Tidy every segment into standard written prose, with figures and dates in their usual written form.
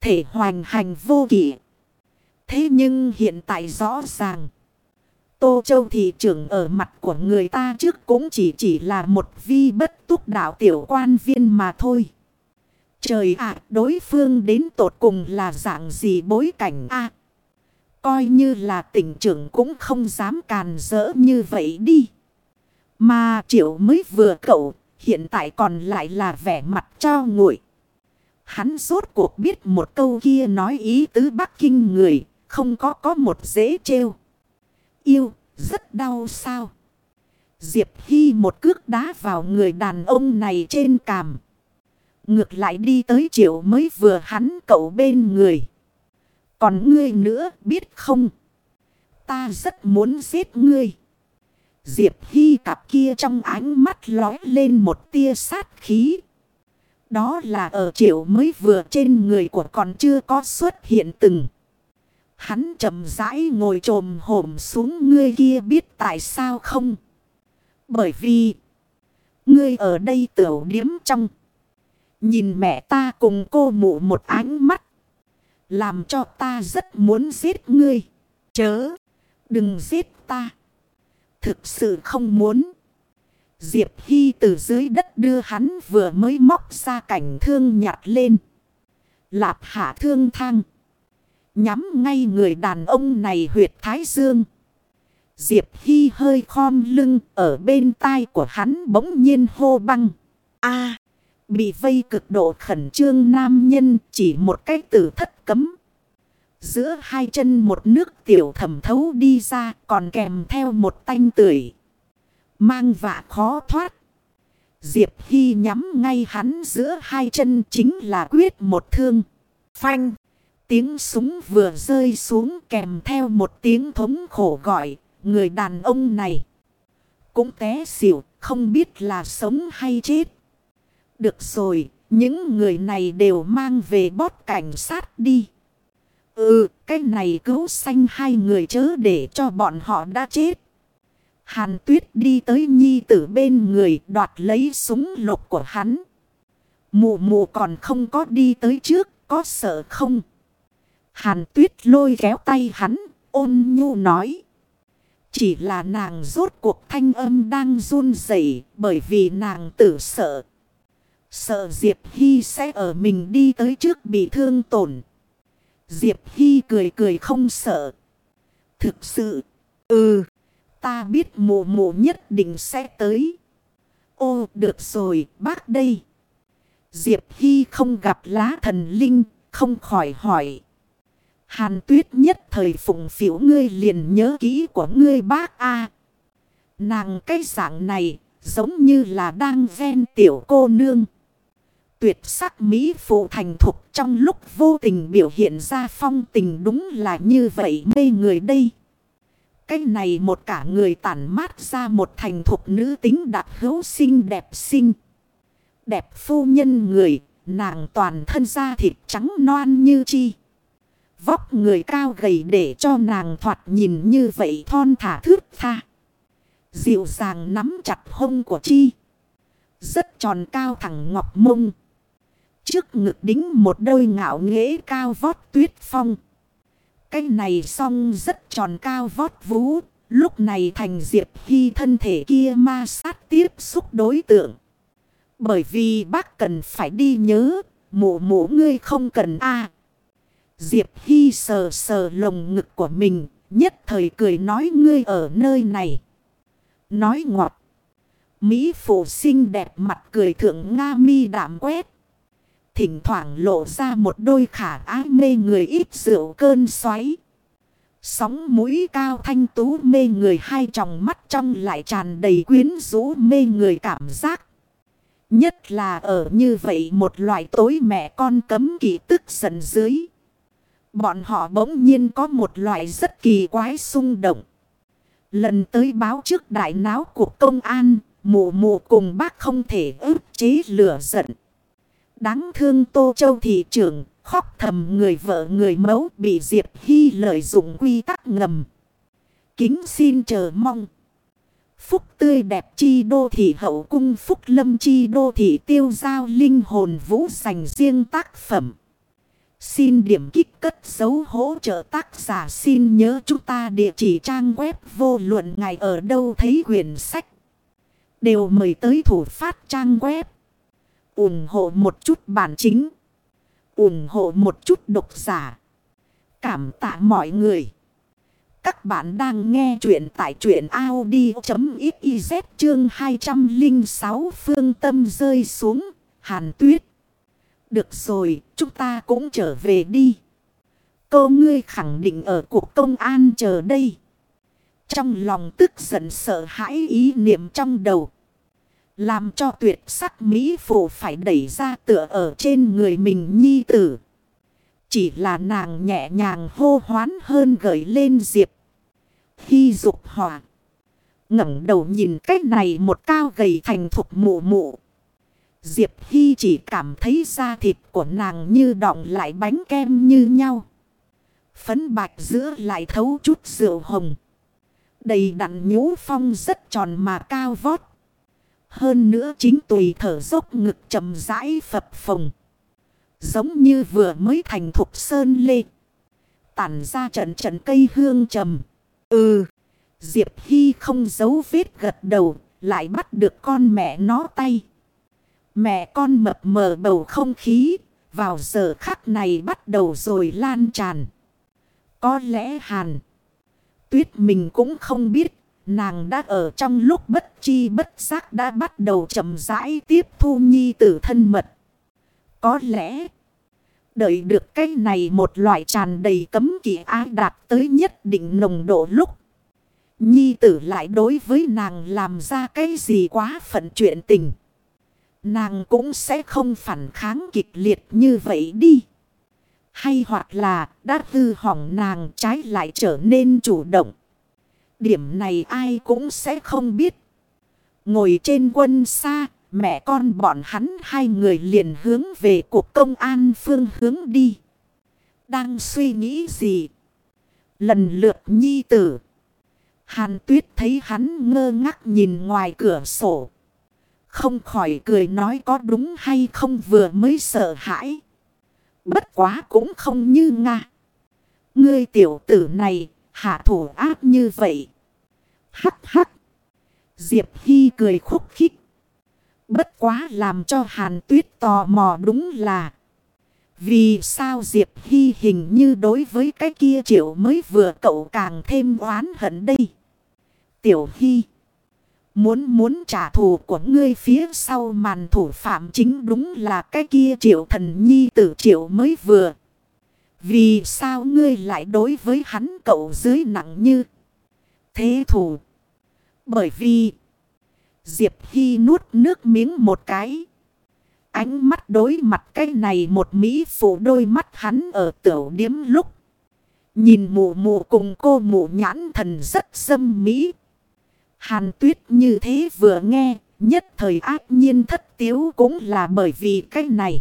thể hoành hành vô kỷ. Thế nhưng hiện tại rõ ràng, Tô Châu thị trưởng ở mặt của người ta trước cũng chỉ là một vi bất túc đạo tiểu quan viên mà thôi. Trời ạ, đối phương đến tột cùng là dạng gì bối cảnh a? Coi như là tỉnh trưởng cũng không dám càn rỡ như vậy đi. Mà Triệu mới vừa cậu, hiện tại còn lại là vẻ mặt cho nguội. Hắn rốt cuộc biết một câu kia nói ý tứ Bắc Kinh người, không có một dễ trêu. Yêu, rất đau sao? Diệp Hy một cước đá vào người đàn ông này trên cằm. Ngược lại đi tới Triệu mới vừa hắn cậu bên người. Còn ngươi nữa biết không? Ta rất muốn giết ngươi. Diệp Hy cặp kia trong ánh mắt lói lên một tia sát khí. Đó là ở Triệu mới vừa trên người của còn chưa có xuất hiện từng. Hắn chậm rãi ngồi trồm hổm xuống, ngươi kia biết tại sao không? Bởi vì ngươi ở đây tiểu điếm trong. Nhìn mẹ ta cùng cô mụ một ánh mắt. Làm cho ta rất muốn giết ngươi. Chớ, đừng giết ta. Thực sự không muốn. Diệp Hy từ dưới đất đưa hắn vừa mới móc ra cảnh thương nhặt lên. Lạp hạ thương thang. Nhắm ngay người đàn ông này huyệt thái dương. Diệp Hy hơi khom lưng, ở bên tai của hắn bỗng nhiên hô băng. A, bị vây cực độ khẩn trương nam nhân chỉ một cái từ thất cấm. Giữa hai chân một nước tiểu thẩm thấu đi ra, còn kèm theo một tanh tưởi. Mang vạ khó thoát. Diệp Hy nhắm ngay hắn giữa hai chân, chính là quyết một thương. Phanh. Tiếng súng vừa rơi xuống kèm theo một tiếng thống khổ gọi. Người đàn ông này cũng té xỉu, không biết là sống hay chết. Được rồi, những người này đều mang về bót cảnh sát đi. Cái này cứu sanh hai người chớ để cho bọn họ đã chết. Hàn Tuyết đi tới nhi tử bên người, đoạt lấy súng lục của hắn. Mụ mụ còn không có đi tới trước, có sợ không? Hàn Tuyết lôi kéo tay hắn, ôn nhu nói. Chỉ là nàng rốt cuộc thanh âm đang run rẩy, bởi vì nàng tử sợ. Sợ Diệp Hy sẽ ở mình đi tới trước bị thương tổn. Diệp Hy cười cười không sợ. Thực sự, ta biết mụ mụ nhất định sẽ tới. Ô, được rồi, bác đây. Diệp Hy không gặp lá thần linh, không khỏi hỏi. Hàn Tuyết nhất thời phụng phỉu, ngươi liền nhớ kỹ của ngươi bác a. Nàng cái dạng này giống như là đang ven tiểu cô nương. Tuyệt sắc mỹ phụ thành thục, trong lúc vô tình biểu hiện ra phong tình đúng là như vậy mê người đây. Cái này một cả người tản mát ra một thành thục nữ tính đặc hữu xinh đẹp xinh. Đẹp phu nhân người, nàng toàn thân da thịt trắng noan như chi. Vóc người cao gầy để cho nàng thoạt nhìn như vậy thon thả thướt tha. Dịu dàng nắm chặt hông của chi. Rất tròn cao thẳng ngọc mông. Trước ngực đính một đôi ngạo nghễ cao vót tuyết phong. Cái này song rất tròn cao vót vú. Lúc này thành Diệp Hy thân thể kia ma sát tiếp xúc đối tượng. Bởi vì bác cần phải đi nhớ. Mụ mụ ngươi không cần a. Diệp Hy sờ sờ lồng ngực của mình. Nhất thời cười nói ngươi ở nơi này. Nói ngọt. Mỹ phụ xinh đẹp mặt cười thượng nga mi đạm quét. Thỉnh thoảng lộ ra một đôi khả ái mê người ít rượu cơn xoáy. Sóng mũi cao thanh tú mê người, hai tròng mắt trong lại tràn đầy quyến rũ mê người cảm giác. Nhất là ở như vậy một loại tối mẹ con cấm kỵ tức giận dưới. Bọn họ bỗng nhiên có một loại rất kỳ quái xung động. Lần tới báo trước đại náo cuộc công an, mụ mụ cùng bác không thể ức chế lửa giận. Đáng thương Tô Châu thị trưởng, khóc thầm người vợ người mẫu bị Diệp Hy lợi dụng quy tắc ngầm. Kính xin chờ mong. Phúc tươi đẹp chi đô thị hậu cung, phúc lâm chi đô thị tiêu giao linh hồn vũ dành riêng tác phẩm. Xin điểm kích cất dấu hỗ trợ tác giả, xin nhớ chúng ta địa chỉ trang web vô luận ngài ở đâu thấy quyển sách. Đều mời tới thủ phát trang web. Ủng hộ một chút bản chính. Ủng hộ một chút độc giả. Cảm tạ mọi người. Các bạn đang nghe chuyện tại truyện audio.xyz chương 206 phương tâm rơi xuống. Hàn Tuyết. Được rồi, chúng ta cũng trở về đi. Cô ngươi khẳng định ở cuộc công an chờ đây. Trong lòng tức giận sợ hãi ý niệm trong đầu. Làm cho tuyệt sắc mỹ phụ phải đẩy ra tựa ở trên người mình nhi tử. Chỉ là nàng nhẹ nhàng hô hoán hơn gửi lên Diệp Hy dục hỏa. Ngẩng đầu nhìn cách này một cao gầy thành thục mụ mụ. Diệp Hy chỉ cảm thấy da thịt của nàng như đọng lại bánh kem như nhau. Phấn bạch giữa lại thấu chút rượu hồng. Đầy đặn nhũ phong rất tròn mà cao vót. Hơn nữa chính tùy thở dốc ngực chậm rãi phập phồng. Giống như vừa mới thành thục sơn lê. Tản ra trận trận cây hương trầm. Diệp Hy không giấu vết gật đầu. Lại bắt được con mẹ nó tay. Mẹ con mập mờ bầu không khí. Vào giờ khắc này bắt đầu rồi lan tràn. Có lẽ Hàn Tuyết mình cũng không biết. Nàng đã ở trong lúc bất chi bất giác đã bắt đầu chậm rãi tiếp thu nhi tử thân mật. Có lẽ đợi được cái này một loại tràn đầy cấm kỵ ái đạt tới nhất định nồng độ lúc. Nhi tử lại đối với nàng làm ra cái gì quá phận chuyện tình. Nàng cũng sẽ không phản kháng kịch liệt như vậy đi. Hay hoặc là đã hư hỏng nàng trái lại trở nên chủ động. Điểm này ai cũng sẽ không biết. Ngồi trên quân xa, mẹ con bọn hắn hai người liền hướng về cuộc công an phương hướng đi. Đang suy nghĩ gì? Lần lượt nhi tử. Hàn Tuyết thấy hắn ngơ ngác nhìn ngoài cửa sổ. Không khỏi cười nói có đúng hay không, vừa mới sợ hãi. Bất quá cũng không như Nga. Ngươi tiểu tử này hạ thủ ác như vậy. Hắc hắc. Diệp Hy cười khúc khích. Bất quá làm cho Hàn Tuyết tò mò đúng là. Vì sao Diệp Hy hình như đối với cái kia Triệu mới vừa cậu càng thêm oán hận đây. Tiểu Hy. Muốn trả thù của ngươi phía sau màn thủ phạm chính đúng là cái kia Triệu thần nhi tử Triệu mới vừa. Vì sao ngươi lại đối với hắn cậu dưới nặng như thế thù? Bởi vì Diệp Hy nuốt nước miếng một cái. Ánh mắt đối mặt cái này một mỹ phụ, đôi mắt hắn ở tiểu điếm lúc. Nhìn mụ mụ cùng cô mụ nhãn thần rất xâm mỹ. Hàn Tuyết như thế vừa nghe, nhất thời ác nhiên thất tiếu cũng là bởi vì cái này.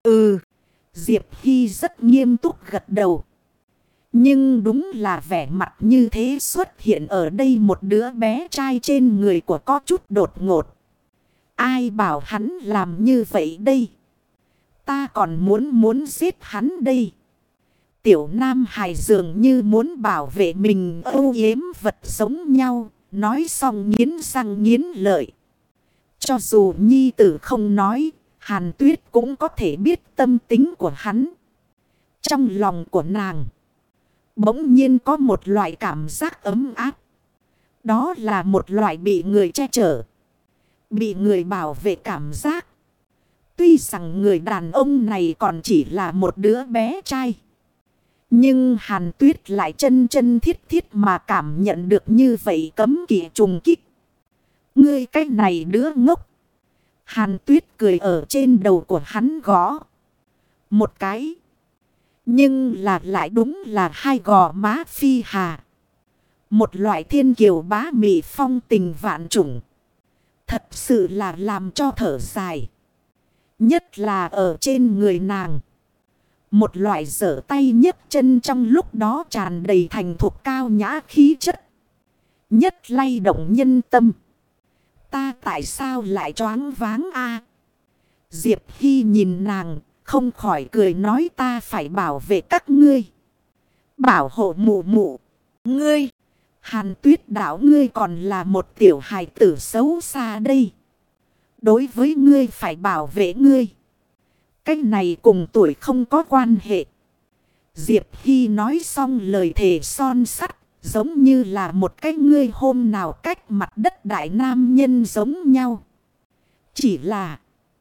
Diệp Hy rất nghiêm túc gật đầu. Nhưng đúng là vẻ mặt như thế xuất hiện ở đây một đứa bé trai trên người của có chút đột ngột. Ai bảo hắn làm như vậy đây? Ta còn muốn giết hắn đây. Tiểu Nam Hải dường như muốn bảo vệ mình âu yếm vật giống nhau. Nói xong nghiến răng nghiến lợi. Cho dù nhi tử không nói, Hàn Tuyết cũng có thể biết tâm tính của hắn. Trong lòng của nàng bỗng nhiên có một loại cảm giác ấm áp. Đó là một loại bị người che chở, bị người bảo vệ cảm giác. Tuy rằng người đàn ông này còn chỉ là một đứa bé trai, nhưng Hàn Tuyết lại chân chân thiết thiết mà cảm nhận được như vậy cấm kỵ trùng kích. Ngươi cái này đứa ngốc. Hàn Tuyết cười ở trên đầu của hắn gõ một cái. Nhưng là lại đúng là hai gò má phi hà. Một loại thiên kiều bá mị phong tình vạn trùng. Thật sự là làm cho thở dài. Nhất là ở trên người nàng. Một loại giở tay nhấc chân trong lúc đó tràn đầy thành thục cao nhã khí chất. Nhất lay động nhân tâm. Ta tại sao lại choáng váng a? Diệp Hy nhìn nàng, không khỏi cười nói ta phải bảo vệ các ngươi. Bảo hộ mụ mụ. Ngươi. Hàn Tuyết đạo ngươi còn là một tiểu hài tử xấu xa đây. Đối với ngươi phải bảo vệ ngươi. Cái này cùng tuổi không có quan hệ. Diệp Hy nói xong lời thề son sắt. Giống như là một cái ngươi hôm nào cách mặt đất đại nam nhân giống nhau. Chỉ là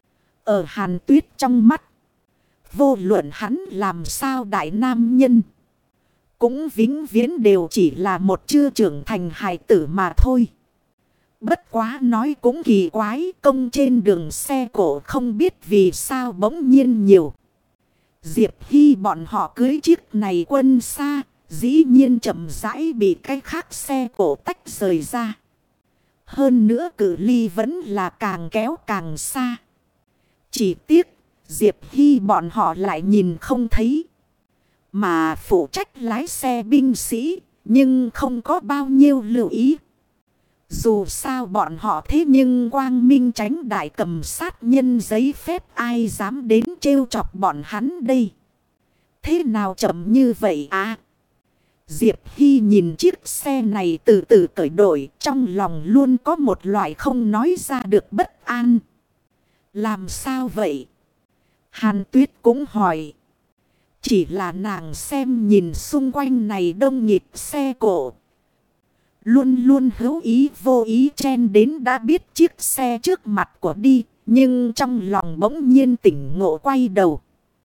ở Hàn Tuyết trong mắt. Vô luận hắn làm sao đại nam nhân. Cũng vĩnh viễn đều chỉ là một chưa trưởng thành hài tử mà thôi. Bất quá nói cũng kỳ quái, công trên đường xe cổ không biết vì sao bỗng nhiên nhiều. Diệp Hy bọn họ cưới chiếc này quân xa, dĩ nhiên chậm rãi bị cái khác xe cổ tách rời ra. Hơn nữa cự ly vẫn là càng kéo càng xa. Chỉ tiếc, Diệp Hy bọn họ lại nhìn không thấy. Mà phụ trách lái xe binh sĩ, nhưng không có bao nhiêu lưu ý. Dù sao bọn họ thế nhưng quang minh tránh đại cầm sát nhân giấy phép ai dám đến trêu chọc bọn hắn đây. Thế nào chậm như vậy à? Diệp Hy nhìn chiếc xe này từ từ cởi đổi, trong lòng luôn có một loại không nói ra được bất an. Làm sao vậy? Hàn Tuyết cũng hỏi. Chỉ là nàng xem nhìn xung quanh này đông nghịt xe cổ. Luôn luôn hữu ý vô ý chen đến đã biết chiếc xe trước mặt của đi. Nhưng trong lòng bỗng nhiên tỉnh ngộ quay đầu.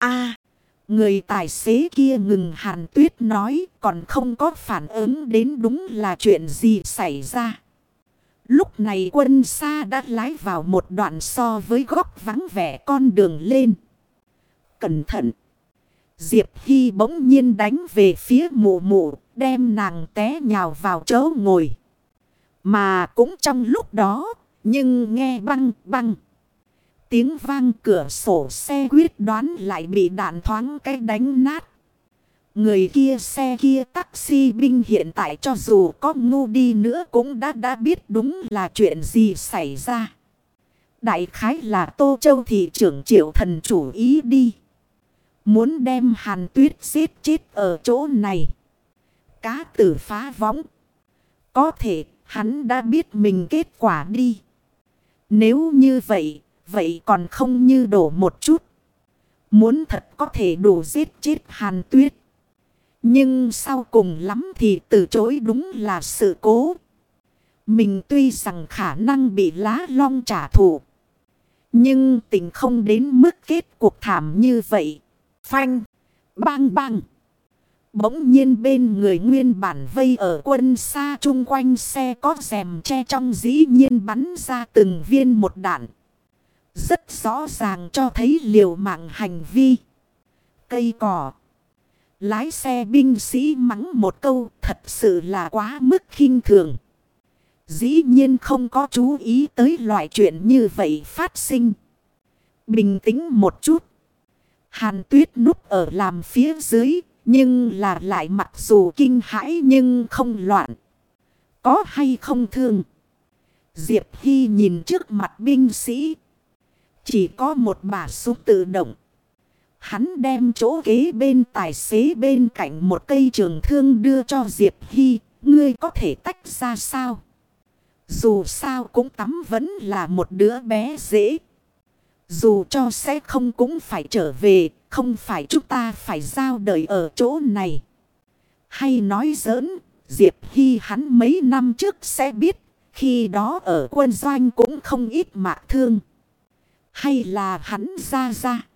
Người tài xế kia ngừng. Hàn Tuyết nói còn không có phản ứng đến đúng là chuyện gì xảy ra. Lúc này quân xa đã lái vào một đoạn so với góc vắng vẻ con đường lên. Cẩn thận! Diệp Hy bỗng nhiên đánh về phía mụ mụ, đem nàng té nhào vào chỗ ngồi. Mà cũng trong lúc đó, nhưng nghe băng băng. Tiếng vang cửa sổ xe quyết đoán lại bị đạn thoáng cái đánh nát. Người kia xe kia taxi binh hiện tại cho dù có ngu đi nữa cũng đã biết đúng là chuyện gì xảy ra. Đại khái là Tô Châu thị trưởng Triệu Thần chủ ý đi. Muốn đem Hàn Tuyết giết chết ở chỗ này. Cá tử phá võng. Có thể hắn đã biết mình kết quả đi. Nếu như vậy, vậy còn không như đổ một chút. Muốn thật có thể đủ giết chết Hàn Tuyết. Nhưng sau cùng lắm thì từ chối đúng là sự cố. Mình tuy rằng khả năng bị lá long trả thù. Nhưng tình không đến mức kết cuộc thảm như vậy. Phanh, bang bang. Bỗng nhiên bên người nguyên bản vây ở quân xa chung quanh xe có rèm che trong dĩ nhiên bắn ra từng viên một đạn. Rất rõ ràng cho thấy liều mạng hành vi. Cây cỏ. Lái xe binh sĩ mắng một câu thật sự là quá mức khinh thường. Dĩ nhiên không có chú ý tới loại chuyện như vậy phát sinh. Bình tĩnh một chút. Hàn Tuyết núp ở làm phía dưới. Nhưng là lại mặc dù kinh hãi nhưng không loạn. Có hay không thương? Diệp Hy nhìn trước mặt binh sĩ. Chỉ có một bả súng tự động. Hắn đem chỗ kế bên tài xế bên cạnh một cây trường thương đưa cho Diệp Hy. Ngươi có thể tách ra sao? Dù sao cũng tắm vẫn là một đứa bé dễ. Dù cho sẽ không cũng phải trở về. Không phải chúng ta phải giao đời ở chỗ này. Hay nói giỡn, Diệp Hy hắn mấy năm trước sẽ biết. Khi đó ở quân doanh cũng không ít mạc thương. Hay là hắn ra.